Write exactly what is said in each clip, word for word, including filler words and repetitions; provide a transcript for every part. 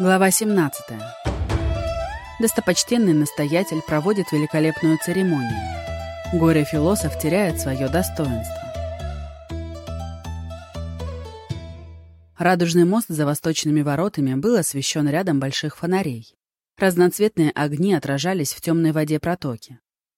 Глава семнадцатая. Достопочтенный настоятель проводит великолепную церемонию. Горе-философ теряет свое достоинство. Радужный мост за восточными воротами был освещен рядом больших фонарей. Разноцветные огни отражались в темной воде протоки.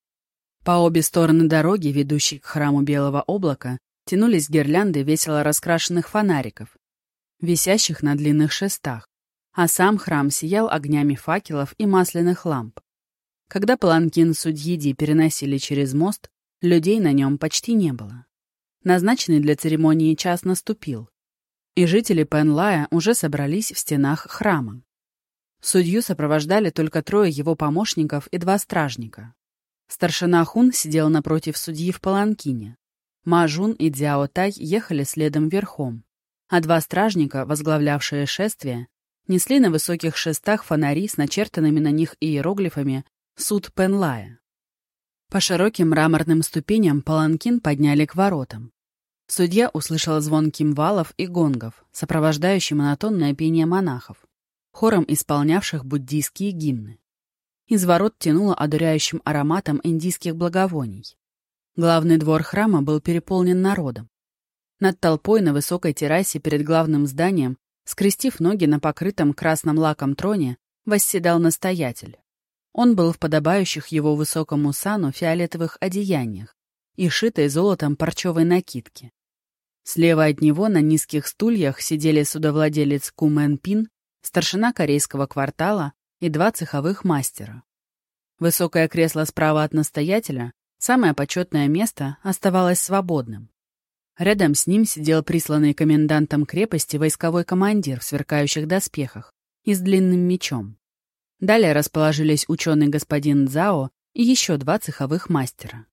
По обе стороны дороги, ведущей к храму Белого облака, тянулись гирлянды весело раскрашенных фонариков, висящих на длинных шестах, а сам храм сиял огнями факелов и масляных ламп. Когда паланкин судьи Ди переносили через мост, людей на нем почти не было. Назначенный для церемонии час наступил, и жители Пенлая уже собрались в стенах храма. Судью сопровождали только трое его помощников и два стражника. Старшина Хун сидел напротив судьи в паланкине. Мажун и Дзяо Тай ехали следом верхом, а два стражника, возглавлявшие шествие, несли на высоких шестах фонари с начертанными на них иероглифами «Суд Пенлая». По широким мраморным ступеням паланкин подняли к воротам. Судья услышал звон кимвалов и гонгов, сопровождающий монотонное пение монахов, хором исполнявших буддийские гимны. Из ворот тянуло одуряющим ароматом индийских благовоний. Главный двор храма был переполнен народом. Над толпой на высокой террасе перед главным зданием, скрестив ноги на покрытом красным лаком троне, восседал настоятель. Он был в подобающих его высокому сану фиолетовых одеяниях и шитой золотом парчевой накидке. Слева от него на низких стульях сидели судовладелец Ку Мэн Пин, старшина корейского квартала и два цеховых мастера. Высокое кресло справа от настоятеля, самое почетное место, оставалось свободным. Рядом с ним сидел присланный комендантом крепости войсковой командир в сверкающих доспехах и с длинным мечом. Далее расположились ученый господин Цзао и еще два цеховых мастера.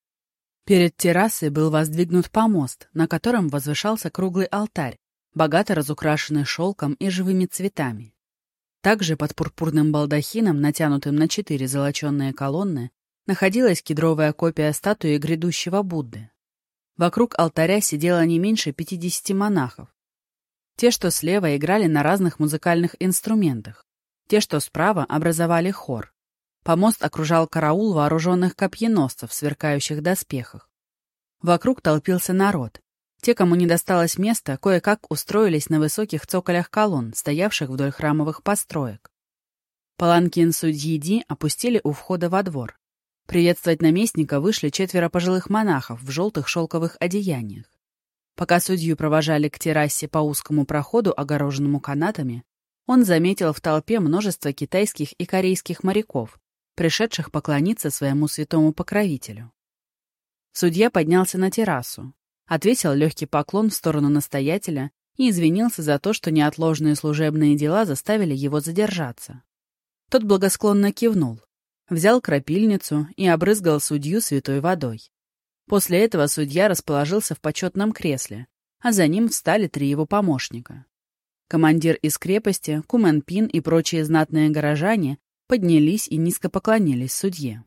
Перед террасой был воздвигнут помост, на котором возвышался круглый алтарь, богато разукрашенный шелком и живыми цветами. Также под пурпурным балдахином, натянутым на четыре золоченые колонны, находилась кедровая копия статуи грядущего Будды. Вокруг алтаря сидело не меньше пятидесяти монахов. Те, что слева, играли на разных музыкальных инструментах. Те, что справа, образовали хор. Помост окружал караул вооруженных копьеносцев в сверкающих доспехах. Вокруг толпился народ. Те, кому не досталось места, кое-как устроились на высоких цоколях колонн, стоявших вдоль храмовых построек. Паланкин судьи Ди опустили у входа во двор. Приветствовать наместника вышли четверо пожилых монахов в желтых шелковых одеяниях. Пока судью провожали к террасе по узкому проходу, огороженному канатами, он заметил в толпе множество китайских и корейских моряков, пришедших поклониться своему святому покровителю. Судья поднялся на террасу, ответил легкий поклон в сторону настоятеля и извинился за то, что неотложные служебные дела заставили его задержаться. Тот благосклонно кивнул, взял крапильницу и обрызгал судью святой водой. После этого судья расположился в почетном кресле, а за ним встали три его помощника. Командир из крепости, Ку Мэн Пин и прочие знатные горожане поднялись и низко поклонились судье.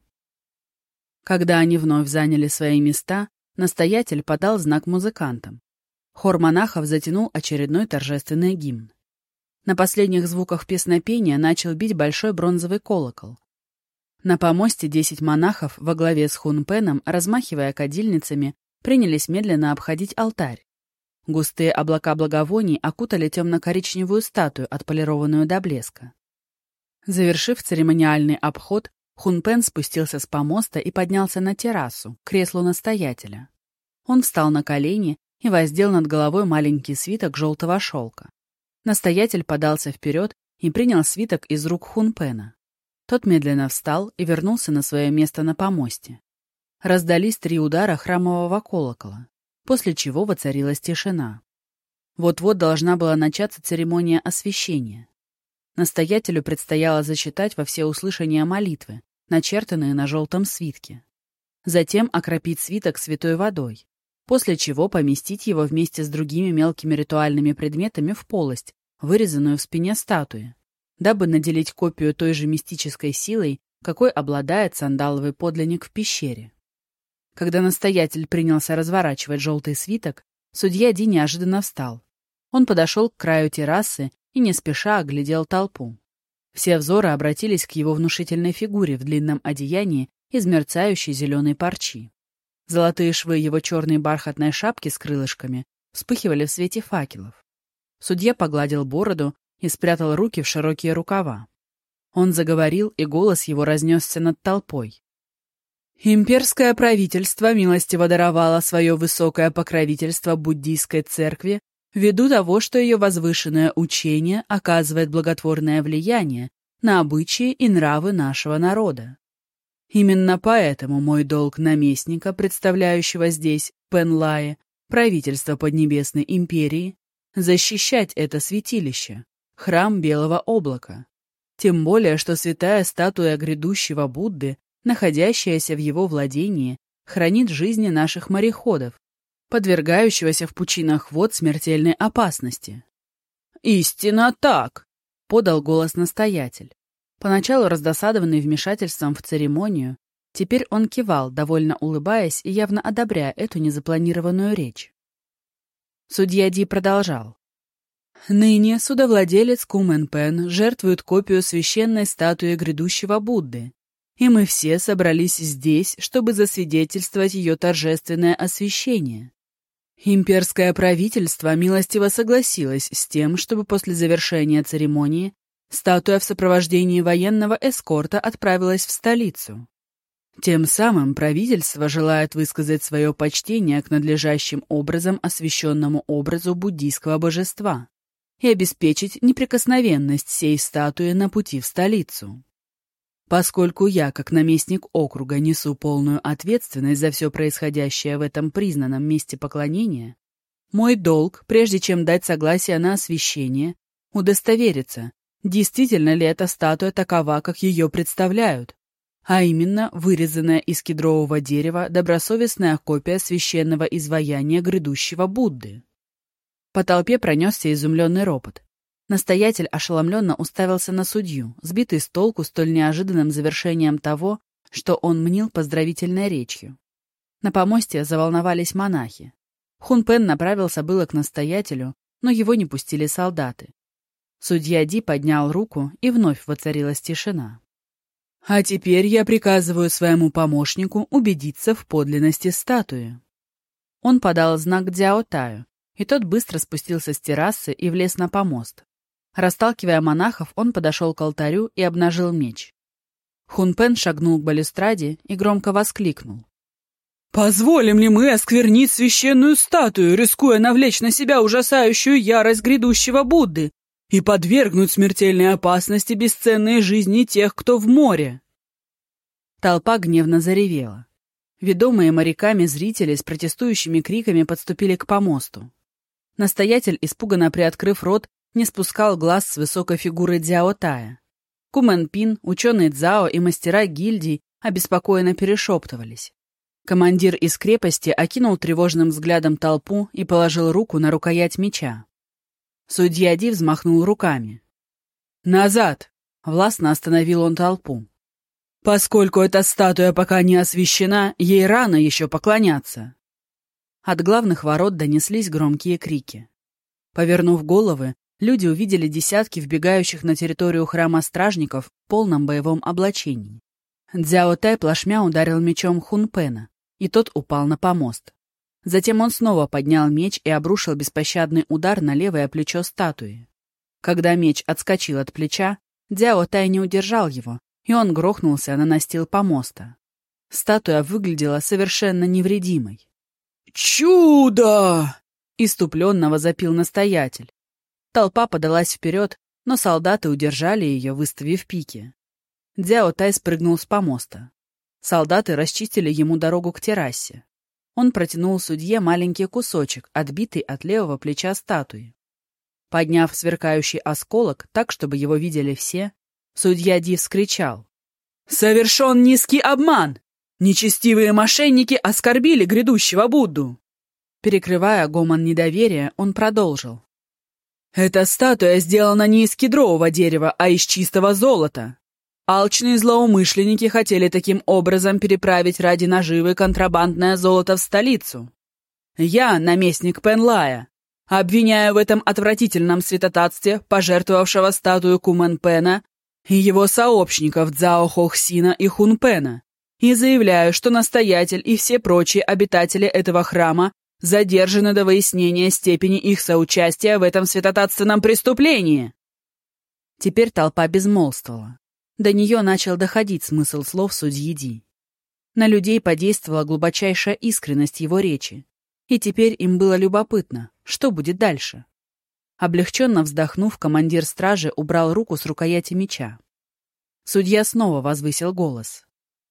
Когда они вновь заняли свои места, настоятель подал знак музыкантам. Хор монахов затянул очередной торжественный гимн. На последних звуках песнопения начал бить большой бронзовый колокол. На помосте десять монахов во главе с Хун Пеном, размахивая кадильницами, принялись медленно обходить алтарь. Густые облака благовоний окутали темно-коричневую статую, отполированную до блеска. Завершив церемониальный обход, Хун Пен спустился с помоста и поднялся на террасу, к креслу настоятеля. Он встал на колени и воздел над головой маленький свиток желтого шелка. Настоятель подался вперед и принял свиток из рук Хун Пена. Тот медленно встал и вернулся на свое место на помосте. Раздались три удара храмового колокола, после чего воцарилась тишина. Вот-вот должна была начаться церемония освящения. Настоятелю предстояло зачитать во всеуслышание молитвы, начертанные на желтом свитке. Затем окропить свиток святой водой, после чего поместить его вместе с другими мелкими ритуальными предметами в полость, вырезанную в спине статуи, дабы наделить копию той же мистической силой, какой обладает сандаловый подлинник в пещере. Когда настоятель принялся разворачивать желтый свиток, судья Ди неожиданно встал. Он подошел к краю террасы и не спеша оглядел толпу. Все взоры обратились к его внушительной фигуре в длинном одеянии из мерцающей зеленой парчи. Золотые швы его черной бархатной шапки с крылышками вспыхивали в свете факелов. Судья погладил бороду и спрятал руки в широкие рукава. Он заговорил, и голос его разнесся над толпой. «Имперское правительство милостиво даровало свое высокое покровительство буддийской церкви ввиду того, что ее возвышенное учение оказывает благотворное влияние на обычаи и нравы нашего народа. Именно поэтому мой долг наместника, представляющего здесь, Пенлае, правительство Поднебесной империи, защищать это святилище, храм Белого облака. Тем более, что святая статуя грядущего Будды, находящаяся в его владении, хранит жизни наших мореходов, подвергающегося в пучинах вод смертельной опасности. «Истинно так!» — подал голос настоятель. Поначалу раздосадованный вмешательством в церемонию, теперь он кивал, довольно улыбаясь и явно одобряя эту незапланированную речь. Судья Ди продолжал. «Ныне судовладелец Кумен Пен жертвует копию священной статуи грядущего Будды, и мы все собрались здесь, чтобы засвидетельствовать ее торжественное освящение. Имперское правительство милостиво согласилось с тем, чтобы после завершения церемонии статуя в сопровождении военного эскорта отправилась в столицу. Тем самым правительство желает высказать свое почтение к надлежащим образом освященному образу буддийского божества и обеспечить неприкосновенность сей статуи на пути в столицу. Поскольку я, как наместник округа, несу полную ответственность за все происходящее в этом признанном месте поклонения, мой долг, прежде чем дать согласие на освящение, удостовериться, действительно ли эта статуя такова, как ее представляют, а именно вырезанная из кедрового дерева добросовестная копия священного изваяния грядущего Будды. По толпе пронесся изумленный ропот. Настоятель ошеломленно уставился на судью, сбитый с толку столь неожиданным завершением того, что он мнил поздравительной речью. На помосте заволновались монахи. Хун Пен направился было к настоятелю, но его не пустили солдаты. Судья Ди поднял руку, и вновь воцарилась тишина. «А теперь я приказываю своему помощнику убедиться в подлинности статуи». Он подал знак Дзяо Таю, и тот быстро спустился с террасы и влез на помост. Расталкивая монахов, он подошел к алтарю и обнажил меч. Хун Пен шагнул к балюстраде и громко воскликнул. «Позволим ли мы осквернить священную статую, рискуя навлечь на себя ужасающую ярость грядущего Будды и подвергнуть смертельной опасности бесценные жизни тех, кто в море?» Толпа гневно заревела. Ведомые моряками зрители с протестующими криками подступили к помосту. Настоятель, испуганно приоткрыв рот, не спускал глаз с высокой фигуры Дзяо Тая. Кумен Пин, ученый Цзао и мастера гильдий обеспокоенно перешептывались. Командир из крепости окинул тревожным взглядом толпу и положил руку на рукоять меча. Судья Ди взмахнул руками. «Назад!» — властно остановил он толпу. «Поскольку эта статуя пока не освящена, ей рано еще поклоняться!» От главных ворот донеслись громкие крики. Повернув головы, люди увидели десятки вбегающих на территорию храма стражников в полном боевом облачении. Дзяо Тай плашмя ударил мечом Хун Пена, и тот упал на помост. Затем он снова поднял меч и обрушил беспощадный удар на левое плечо статуи. Когда меч отскочил от плеча, Дзяо Тай не удержал его, и он грохнулся на настил помоста. Статуя выглядела совершенно невредимой. «Чудо!» — иступленно возопил настоятель. Толпа подалась вперед, но солдаты удержали ее, выставив пики. Дзяо Тай спрыгнул с помоста. Солдаты расчистили ему дорогу к террасе. Он протянул судье маленький кусочек, отбитый от левого плеча статуи. Подняв сверкающий осколок так, чтобы его видели все, судья Ди вскричал: «Совершен низкий обман! Нечестивые мошенники оскорбили грядущего Будду!» Перекрывая гомон недоверия, он продолжил: «Эта статуя сделана не из кедрового дерева, а из чистого золота. Алчные злоумышленники хотели таким образом переправить ради наживы контрабандное золото в столицу. Я, наместник Пенлая, Обвиняю в этом отвратительном святотатстве пожертвовавшего статую Куменпена и его сообщников Цзао Хохсина и Хунпена, и заявляю, что настоятель и все прочие обитатели этого храма задержаны до выяснения степени их соучастия в этом святотатственном преступлении». Теперь толпа безмолвствовала. До нее начал доходить смысл слов судьи Ди. На людей подействовала глубочайшая искренность его речи, и теперь им было любопытно, что будет дальше. Облегченно вздохнув, командир стражи убрал руку с рукояти меча. Судья снова возвысил голос.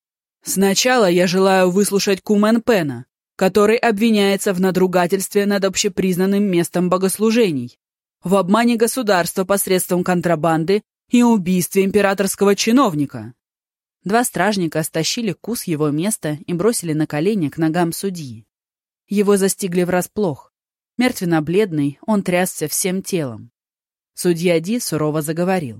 «Сначала я желаю выслушать Куменпена, который обвиняется в надругательстве над общепризнанным местом богослужений, в обмане государства посредством контрабанды и убийстве императорского чиновника». Два стражника стащили Ку с его места и бросили на колени к ногам судьи. Его застигли врасплох. Мертвенно-бледный, он трясся всем телом. Судья Ди сурово заговорил.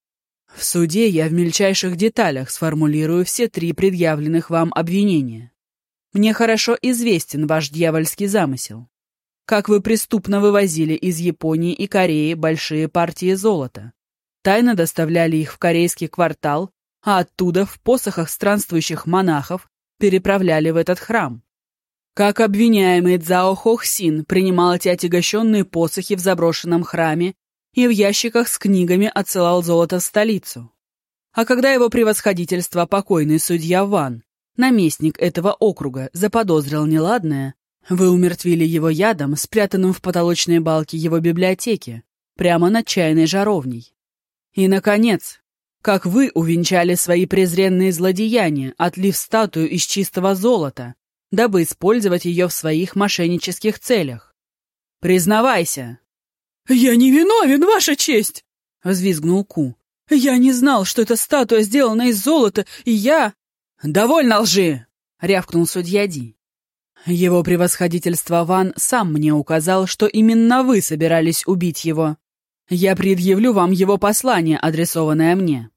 «В суде я в мельчайших деталях сформулирую все три предъявленных вам обвинения. Мне хорошо известен ваш дьявольский замысел. Как вы преступно вывозили из Японии и Кореи большие партии золота, тайно доставляли их в корейский квартал, а оттуда в посохах странствующих монахов переправляли в этот храм. Как обвиняемый Цзао Хохсин принимал эти отягощенные посохи в заброшенном храме и в ящиках с книгами отсылал золото в столицу. А когда его превосходительство покойный судья Ван, наместник этого округа, заподозрил неладное, вы умертвили его ядом, спрятанным в потолочной балке его библиотеки, прямо над чайной жаровней. И, наконец, как вы увенчали свои презренные злодеяния, отлив статую из чистого золота, дабы использовать ее в своих мошеннических целях. Признавайся!» «Я не виновен, Ваша честь!» — взвизгнул Ку. «Я не знал, что эта статуя сделана из золота, и я...» «Довольно лжи!» — рявкнул судья Ди. «Его превосходительство Ван сам мне указал, что именно вы собирались убить его. Я предъявлю вам его послание, адресованное мне».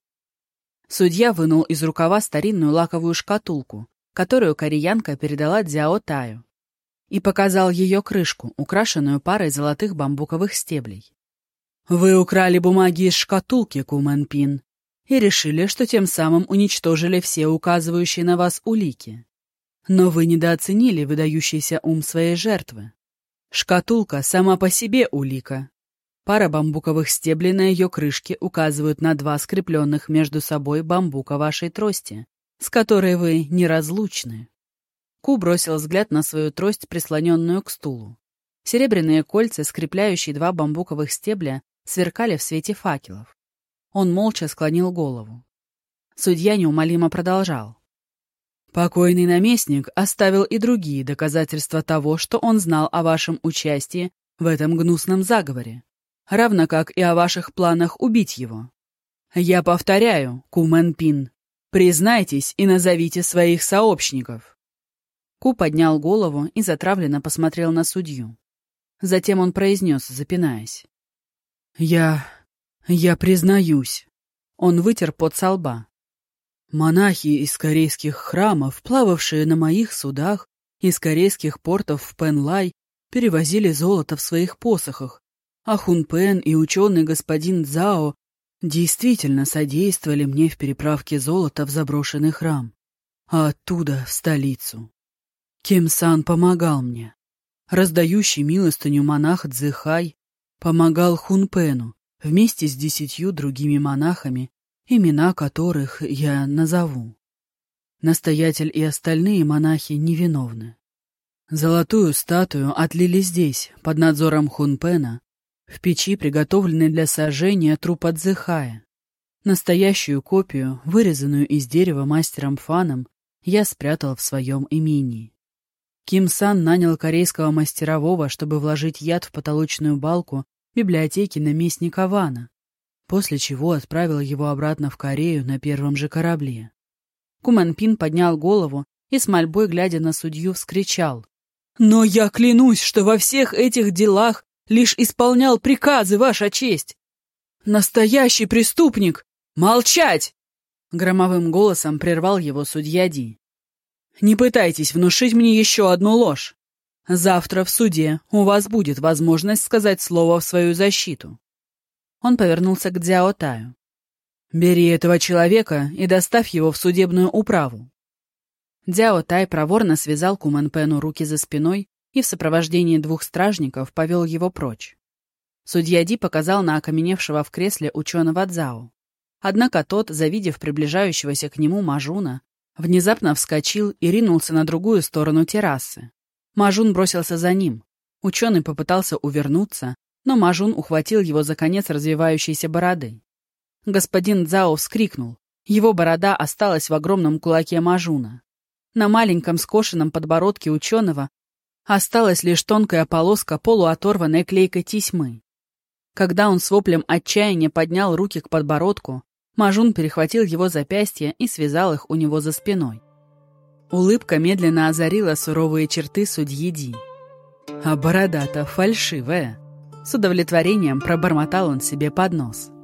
Судья вынул из рукава старинную лаковую шкатулку, которую кореянка передала Цзяо Таю, и показал ее крышку, украшенную парой золотых бамбуковых стеблей. «Вы украли бумаги из шкатулки, Куменпин, и решили, что тем самым уничтожили все указывающие на вас улики. Но вы недооценили выдающийся ум своей жертвы. Шкатулка сама по себе улика. Пара бамбуковых стеблей на ее крышке указывают на два скрепленных между собой бамбука вашей трости, с которой вы неразлучны». Ку бросил взгляд на свою трость, прислоненную к стулу. Серебряные кольца, скрепляющие два бамбуковых стебля, сверкали в свете факелов. Он молча склонил голову. Судья неумолимо продолжал. «Покойный наместник оставил и другие доказательства того, что он знал о вашем участии в этом гнусном заговоре, равно как и о ваших планах убить его. Я повторяю, Куменпин, признайтесь и назовите своих сообщников». Ку поднял голову и затравленно посмотрел на судью. Затем он произнес, запинаясь. «Я... я признаюсь». Он вытер пот со лба. «Монахи из корейских храмов, плававшие на моих судах из корейских портов в Пенлай, перевозили золото в своих посохах, а Хунпен и ученый господин Цзао действительно содействовали мне в переправке золота в заброшенный храм, а оттуда в столицу. Ким-сан помогал мне. Раздающий милостыню монах Цзэхай помогал Хунпену вместе с десятью другими монахами, имена которых я назову. Настоятель и остальные монахи невиновны. Золотую статую отлили здесь, под надзором Хунпена, в печи, приготовленной для сожжения трупа Цзэхая. Настоящую копию, вырезанную из дерева мастером Фаном, я спрятал в своем имении. Ким-сан нанял корейского мастерового, чтобы вложить яд в потолочную балку библиотеки наместника Вана, после чего отправил его обратно в Корею на первом же корабле. Куменпин поднял голову и с мольбой, глядя на судью, вскричал: «Но я клянусь, что во всех этих делах лишь исполнял приказы, Ваша честь! Настоящий преступник! Молчать!» Громовым голосом прервал его судья Ди. «Не пытайтесь внушить мне еще одну ложь. Завтра в суде у вас будет возможность сказать слово в свою защиту». Он повернулся к Цзяо Таю. «Бери этого человека и доставь его в судебную управу». Цзяо Тай проворно связал Кумэн Пэну руки за спиной и в сопровождении двух стражников повел его прочь. Судья Ди показал на окаменевшего в кресле ученого Цзао. Однако тот, завидев приближающегося к нему Мажуна, внезапно вскочил и ринулся на другую сторону террасы. Мажун бросился за ним. Ученый попытался увернуться, но Мажун ухватил его за конец развивающейся бороды. Господин Цзао вскрикнул. Его борода осталась в огромном кулаке Мажуна. На маленьком скошенном подбородке ученого осталась лишь тонкая полоска полуоторванной клейкой тесьмы. Когда он с воплем отчаяния поднял руки к подбородку, Мажун перехватил его запястья и связал их у него за спиной. Улыбка медленно озарила суровые черты судьи Ди. «А борода-то фальшивая!» С удовлетворением пробормотал он себе под нос.